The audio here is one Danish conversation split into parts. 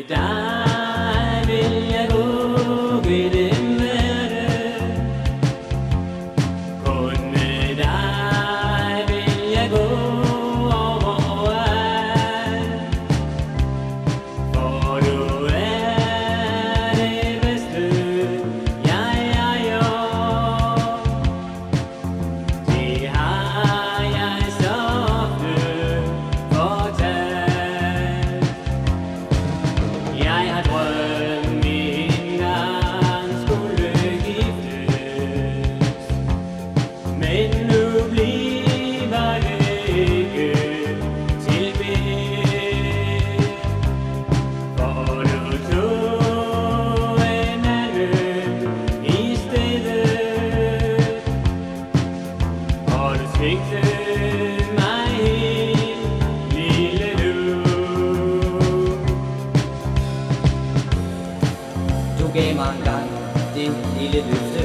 dig vil jeg gå gennem verden. Kun med dig vil jeg gå overalt. For du er det bedste jeg har gjort. Det har jeg så ofte fortalt. Jeg har drømt en gang skulle giftes, men nu bliver det ikke til mere. For du tog en anden i stedet, og du svigtede mig helt lille nu. Du gav mig engang det lille løfte,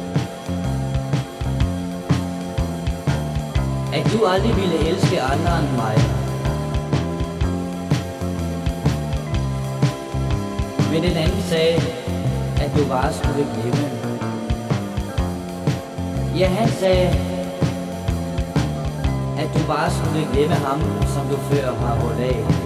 at du aldrig ville elske andre end mig. Men den anden sagde, at du bare skulle glemme. Ja, han sagde, at du bare skulle glemme ham, som du før har holdt af.